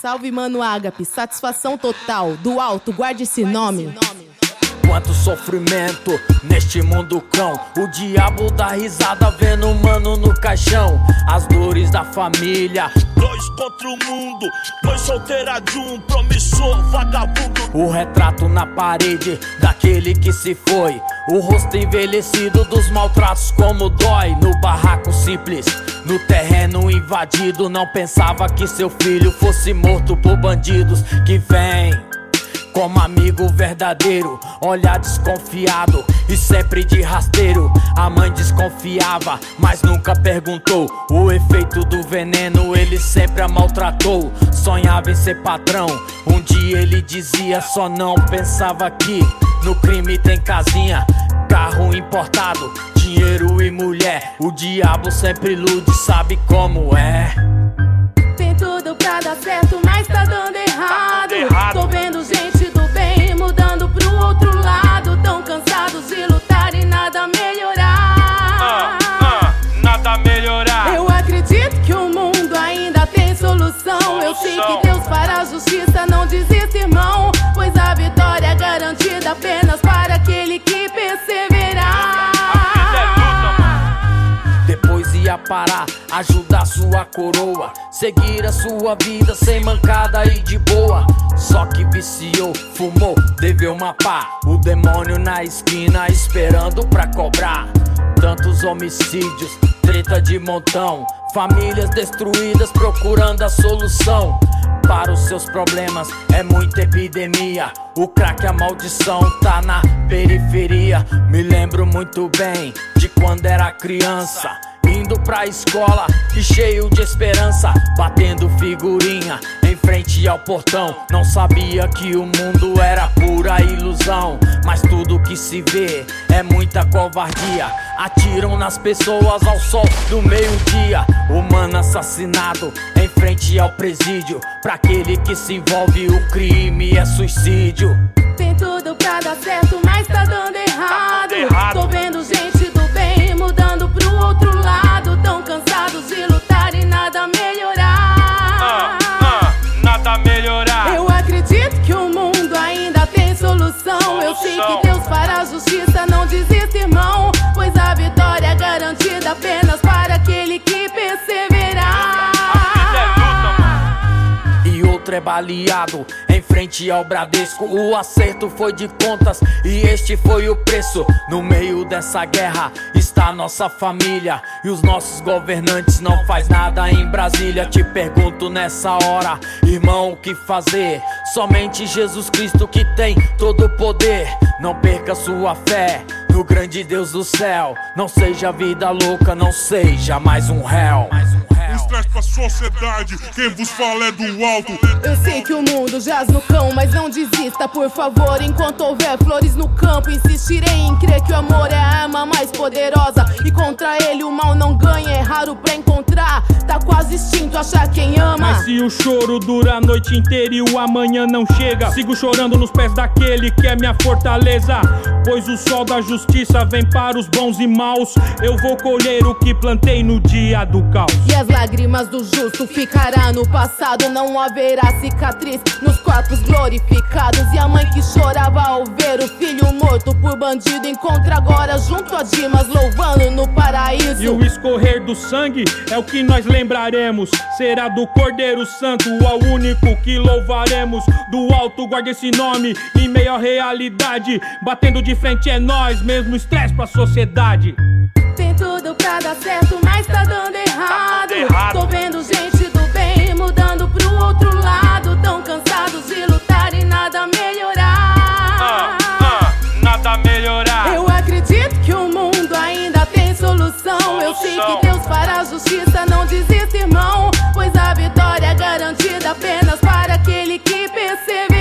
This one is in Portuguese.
Salve, mano Ágape, satisfação total. Do alto, guarde esse nome. Quanto sofrimento neste mundo cão. O diabo dá risada vendo o mano no caixão. As dores da família, 2 contra o mundo, 2 solteira de um promissor vagabundo. O retrato na parede daquele que se foi. O rosto envelhecido dos maltratos como dói. No barraco simples, no terreno invadido. Não pensava que seu filho fosse morto por bandidos que vêm como amigo verdadeiro, olhar desconfiado e sempre de rasteiro. A mãe desconfiava, mas nunca perguntou o efeito do veneno, ele sempre a maltratou. Sonhava em ser patrão, um dia ele dizia só não. Pensava que no crime tem casinha, carro importado, dinheiro e mulher. O diabo sempre ilude, sabe como é. Tem tudo pra dar certo, mas tá dando errado. Tô vendo gente do bem mudando pro outro lado. Tão cansados de lutar e nada melhorar. Nada melhorar. Eu acredito que o mundo ainda tem solução. Eu sei que Deus fará a justiça, não desista, irmão. Pois a vitória é garantida apenas para aquele que perseverar. Depois ia parar, ajudar sua coroa, seguir a sua vida sem mancada e de boa. Só que viciou, fumou, deveu uma pá. O demônio na esquina esperando pra cobrar. Tantos homicídios, treta de montão, famílias destruídas procurando a solução para os seus problemas. É muita epidemia, o crack, a maldição tá na periferia. Me lembro muito bem de quando era criança, indo pra escola e cheio de esperança, batendo figurinha em frente ao portão. Não sabia que o mundo era pura ilusão, mas tudo que se vê é muita covardia. Atiram nas pessoas ao sol do meio-dia. Humano assassinado em frente ao presídio. Pra aquele que se envolve, o crime é suicídio. Tem tudo pra dar certo, mas tá dando errado. Tô vendo gente do bem mudando pro outro lado. Tão cansados de lutar e nada melhorar. Nada melhorar. Eu acredito que o mundo ainda tem solução. Eu sei que Deus fará a justiça, não desista, irmão. Pois a vitória é garantida apenas para aquele que perseverar. E outro é baleado em frente ao Bradesco. O acerto foi de contas e este foi o preço. No meio dessa guerra está nossa família e os nossos governantes não faz nada em Brasília. Te pergunto nessa hora, irmão, o que fazer? Somente Jesus Cristo que tem todo o poder. Não perca sua fé no grande Deus do céu. Não seja vida louca, não seja mais um réu. Estresse pra sociedade, quem vos fala é do alto. Eu sei que o mundo jaz no cão, mas não desista, por favor. Enquanto houver flores no campo, insistirei em crer que o amor é a arma mais poderosa. E contra ele o mal não ganha, é raro pra encontrar. Tá quase extinto achar quem ama. Mas se o choro dura a noite inteira e o amanhã não chega, sigo chorando nos pés daquele que é minha fortaleza. Pois o sol da justiça vem para os bons e maus. Eu vou colher o que plantei no dia do caos. E as lágrimas do justo ficará no passado. Não haverá cicatriz nos corpos glorificados. E a mãe que chorava ao ver o filho morto por bandido encontra agora junto a Dimas louvando no paraíso. E o escorrer do sangue é o que nós lembraremos. Será do Cordeiro Santo, ao único que louvaremos. Do alto guarda esse nome em meio à realidade. Batendo de frente é nós, mesmo estresse pra sociedade. Tem tudo pra dar certo, mas tá dando errado. Tô vendo gente do bem mudando pro outro lado. Tão cansados de lutar e nada melhorar. Nada melhorar. Eu acredito que o mundo ainda tem solução. Eu sei que Deus fará a justiça, não desista, irmão. Pois a vitória é garantida apenas para aquele que persevera.